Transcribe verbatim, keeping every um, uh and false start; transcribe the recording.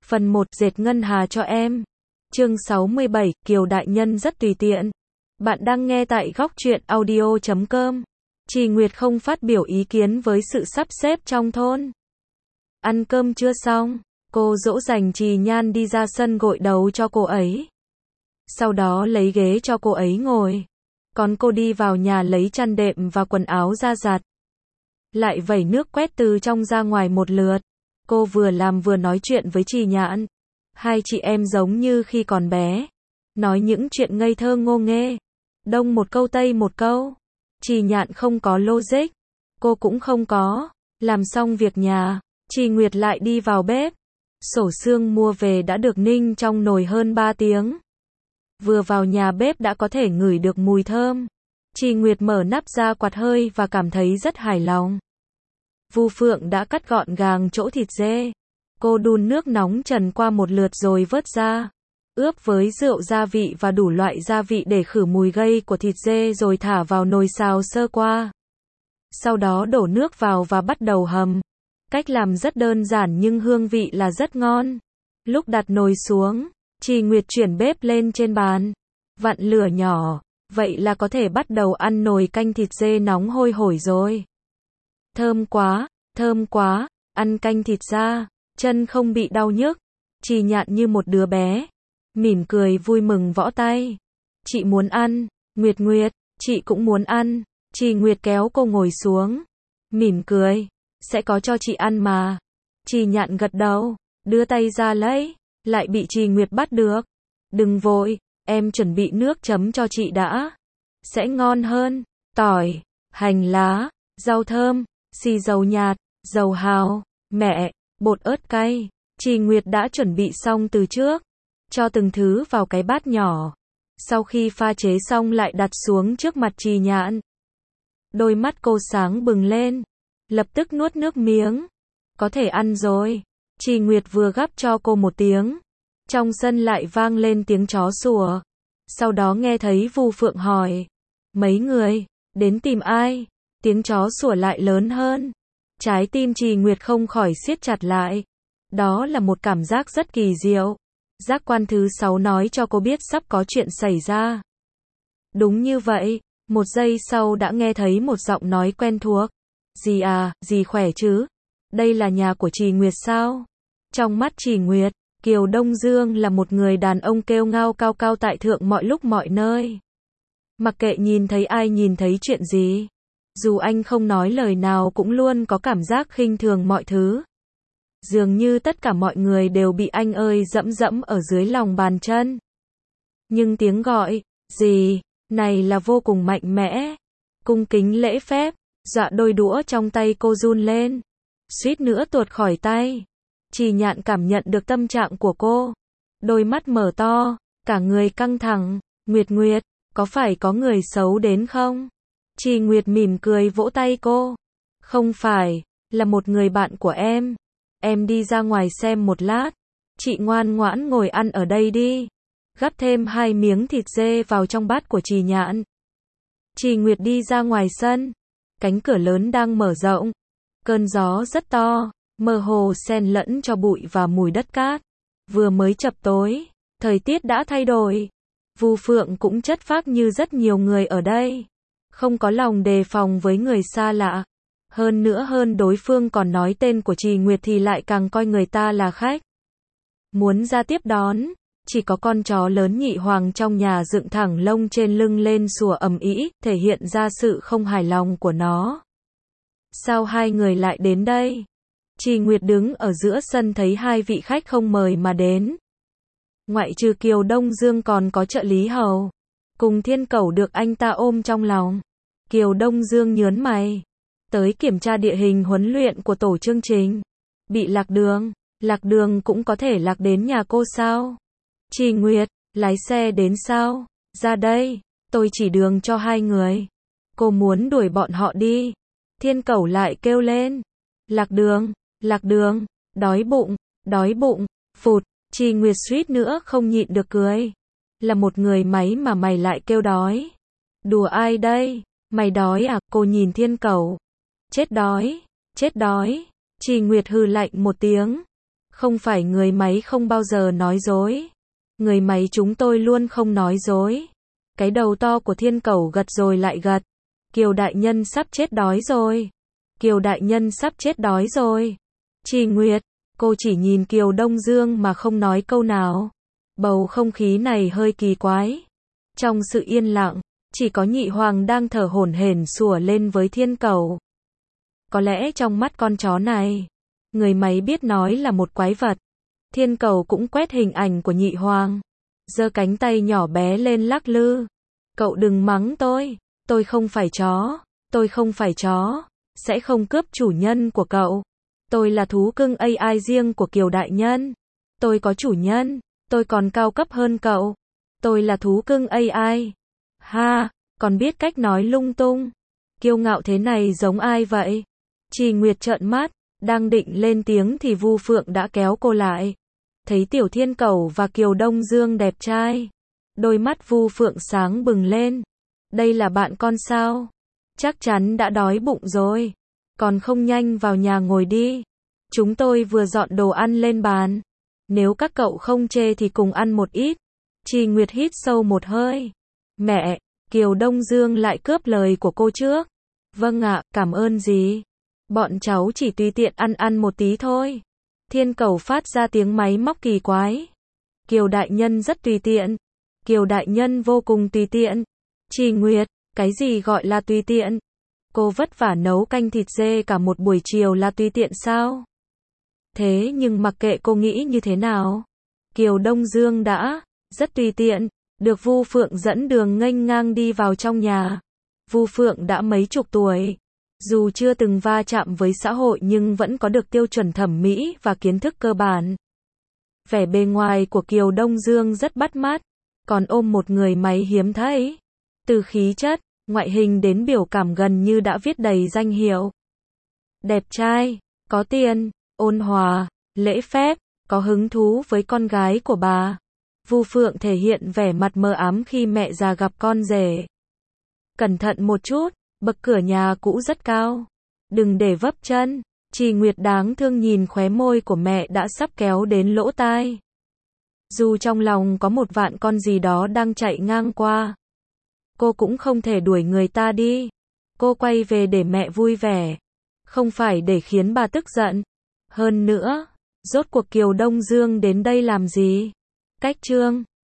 Phần một, dệt ngân hà cho em. Chương sáu mươi bảy, Kiều đại nhân rất tùy tiện. Bạn đang nghe tại góc truyện audio chấm com. Trì Nguyệt không phát biểu ý kiến với sự sắp xếp trong thôn. Ăn cơm chưa xong, cô dỗ dành Trì Nhan đi ra sân gội đầu cho cô ấy. Sau đó lấy ghế cho cô ấy ngồi. Còn cô đi vào nhà lấy chăn đệm và quần áo ra giặt. Lại vẩy nước quét từ trong ra ngoài một lượt. Cô vừa làm vừa nói chuyện với Trì Nhạn. Hai chị em giống như khi còn bé. Nói những chuyện ngây thơ ngô nghê. Đông một câu tây một câu. Trì Nhạn không có logic. Cô cũng không có. Làm xong việc nhà, Trì Nguyệt lại đi vào bếp. Sổ xương mua về đã được ninh trong nồi hơn ba tiếng. Vừa vào nhà bếp đã có thể ngửi được mùi thơm. Trì Nguyệt mở nắp ra quạt hơi và cảm thấy rất hài lòng. Vu Phượng đã cắt gọn gàng chỗ thịt dê. Cô đun nước nóng trần qua một lượt rồi vớt ra. Ướp với rượu gia vị và đủ loại gia vị để khử mùi gây của thịt dê rồi thả vào nồi xào sơ qua. Sau đó đổ nước vào và bắt đầu hầm. Cách làm rất đơn giản nhưng hương vị là rất ngon. Lúc đặt nồi xuống, Trì Nguyệt chuyển bếp lên trên bàn. Vặn lửa nhỏ. Vậy là có thể bắt đầu ăn nồi canh thịt dê nóng hôi hổi rồi. Thơm quá, thơm quá, ăn canh thịt ra, chân không bị đau nhức. Trì Nhạn như một đứa bé. Mỉm cười vui mừng võ tay. Chị muốn ăn, Nguyệt Nguyệt, chị cũng muốn ăn. Trì Nguyệt kéo cô ngồi xuống. Mỉm cười, sẽ có cho chị ăn mà. Trì Nhạn gật đầu, đưa tay ra lấy, lại bị Trì Nguyệt bắt được. Đừng vội, em chuẩn bị nước chấm cho chị đã. Sẽ ngon hơn, tỏi, hành lá, rau thơm, xì dầu nhạt, dầu hào, mẹ, bột ớt cay. Trì Nguyệt đã chuẩn bị xong từ trước. Cho từng thứ vào cái bát nhỏ. Sau khi pha chế xong lại đặt xuống trước mặt Trì Nhạn. Đôi mắt cô sáng bừng lên. Lập tức nuốt nước miếng. Có thể ăn rồi. Trì Nguyệt vừa gắp cho cô một tiếng. Trong sân lại vang lên tiếng chó sủa. Sau đó nghe thấy Vu Phượng hỏi. Mấy người, đến tìm ai? Tiếng chó sủa lại lớn hơn. Trái tim Trì Nguyệt không khỏi siết chặt lại. Đó là một cảm giác rất kỳ diệu. Giác quan thứ sáu nói cho cô biết sắp có chuyện xảy ra. Đúng như vậy, một giây sau đã nghe thấy một giọng nói quen thuộc. Dì à, dì khỏe chứ? Đây là nhà của Trì Nguyệt sao? Trong mắt Trì Nguyệt, Kiều Đông Dương là một người đàn ông kêu ngao cao cao tại thượng mọi lúc mọi nơi. Mặc kệ nhìn thấy ai nhìn thấy chuyện gì. Dù anh không nói lời nào cũng luôn có cảm giác khinh thường mọi thứ. Dường như tất cả mọi người đều bị anh ơi dẫm dẫm ở dưới lòng bàn chân. Nhưng tiếng gọi, gì, này là vô cùng mạnh mẽ. Cung kính lễ phép, dọa đôi đũa trong tay cô run lên. Suýt nữa tuột khỏi tay. Trì Nhạn cảm nhận được tâm trạng của cô. Đôi mắt mở to, cả người căng thẳng. Nguyệt Nguyệt, có phải có người xấu đến không? Trì Nguyệt mỉm cười vỗ tay cô. Không phải, là một người bạn của em. Em đi ra ngoài xem một lát. Chị ngoan ngoãn ngồi ăn ở đây đi. Gắp thêm hai miếng thịt dê vào trong bát của Trì Nhạn. Trì Nguyệt đi ra ngoài sân. Cánh cửa lớn đang mở rộng. Cơn gió rất to, mơ hồ xen lẫn cho bụi và mùi đất cát. Vừa mới chập tối, thời tiết đã thay đổi. Vu Phượng cũng chất phác như rất nhiều người ở đây. Không có lòng đề phòng với người xa lạ. Hơn nữa hơn đối phương còn nói tên của Trì Nguyệt thì lại càng coi người ta là khách. Muốn ra tiếp đón, chỉ có con chó lớn Nhị Hoàng trong nhà dựng thẳng lông trên lưng lên sủa ầm ĩ, thể hiện ra sự không hài lòng của nó. Sao hai người lại đến đây? Trì Nguyệt đứng ở giữa sân thấy hai vị khách không mời mà đến. Ngoại trừ Kiều Đông Dương còn có trợ lý hầu. Cùng Thiên Cẩu được anh ta ôm trong lòng. Kiều Đông Dương nhớn mày. Tới kiểm tra địa hình huấn luyện của tổ chương trình. Bị lạc đường. Lạc đường cũng có thể lạc đến nhà cô sao? Trì Nguyệt, lái xe đến sao? Ra đây, tôi chỉ đường cho hai người. Cô muốn đuổi bọn họ đi. Thiên Cẩu lại kêu lên. Lạc đường, lạc đường, đói bụng, đói bụng, phụt. Trì Nguyệt suýt nữa không nhịn được cười. Là một người máy mà mày lại kêu đói. Đùa ai đây? Mày đói à? Cô nhìn Thiên Cẩu. Chết đói, chết đói. Trì Nguyệt hừ lạnh một tiếng. Không phải người máy không bao giờ nói dối. Người máy chúng tôi luôn không nói dối. Cái đầu to của thiên cẩu gật rồi lại gật. Kiều đại nhân sắp chết đói rồi. Kiều đại nhân sắp chết đói rồi. Trì Nguyệt, cô chỉ nhìn Kiều Đông Dương mà không nói câu nào. Bầu không khí này hơi kỳ quái. Trong sự yên lặng, chỉ có nhị hoàng đang thở hổn hển sủa lên với thiên cẩu. Có lẽ trong mắt con chó này, người máy biết nói là một quái vật. Thiên cẩu cũng quét hình ảnh của nhị hoàng, giơ cánh tay nhỏ bé lên lắc lư. Cậu đừng mắng tôi, tôi không phải chó, tôi không phải chó, sẽ không cướp chủ nhân của cậu. Tôi là thú cưng a i riêng của Kiều đại nhân. Tôi có chủ nhân, tôi còn cao cấp hơn cậu. Tôi là thú cưng a i. Ha, còn biết cách nói lung tung. Kiêu ngạo thế này giống ai vậy? Trì Nguyệt trợn mắt, đang định lên tiếng thì Vu Phượng đã kéo cô lại. Thấy Tiểu Thiên Cẩu và Kiều Đông Dương đẹp trai, đôi mắt Vu Phượng sáng bừng lên. Đây là bạn con sao? Chắc chắn đã đói bụng rồi. Còn không nhanh vào nhà ngồi đi. Chúng tôi vừa dọn đồ ăn lên bàn. Nếu các cậu không chê thì cùng ăn một ít. Trì Nguyệt hít sâu một hơi. Mẹ, Kiều Đông Dương lại cướp lời của cô trước. Vâng ạ, cảm ơn dì. Bọn cháu chỉ tùy tiện ăn ăn một tí thôi. Thiên Cẩu phát ra tiếng máy móc kỳ quái. Kiều đại nhân rất tùy tiện. Kiều đại nhân vô cùng tùy tiện. Trì Nguyệt, cái gì gọi là tùy tiện? Cô vất vả nấu canh thịt dê cả một buổi chiều là tùy tiện sao? Thế nhưng mặc kệ cô nghĩ như thế nào, Kiều Đông Dương đã rất tùy tiện, được Vu Phượng dẫn đường nghênh ngang đi vào trong nhà. Vu Phượng đã mấy chục tuổi, dù chưa từng va chạm với xã hội nhưng vẫn có được tiêu chuẩn thẩm mỹ và kiến thức cơ bản. Vẻ bề ngoài của Kiều Đông Dương rất bắt mắt, còn ôm một người máy hiếm thấy. Từ khí chất, ngoại hình đến biểu cảm gần như đã viết đầy danh hiệu. Đẹp trai, có tiền, ôn hòa, lễ phép, có hứng thú với con gái của bà. Vu Phượng thể hiện vẻ mặt mờ ám khi mẹ già gặp con rể. Cẩn thận một chút, bậc cửa nhà cũ rất cao. Đừng để vấp chân. Trì Nguyệt đáng thương nhìn khóe môi của mẹ đã sắp kéo đến lỗ tai. Dù trong lòng có một vạn con gì đó đang chạy ngang qua, cô cũng không thể đuổi người ta đi. Cô quay về để mẹ vui vẻ, không phải để khiến bà tức giận. Hơn nữa, rốt cuộc Kiều Đông Dương đến đây làm gì? Cách chương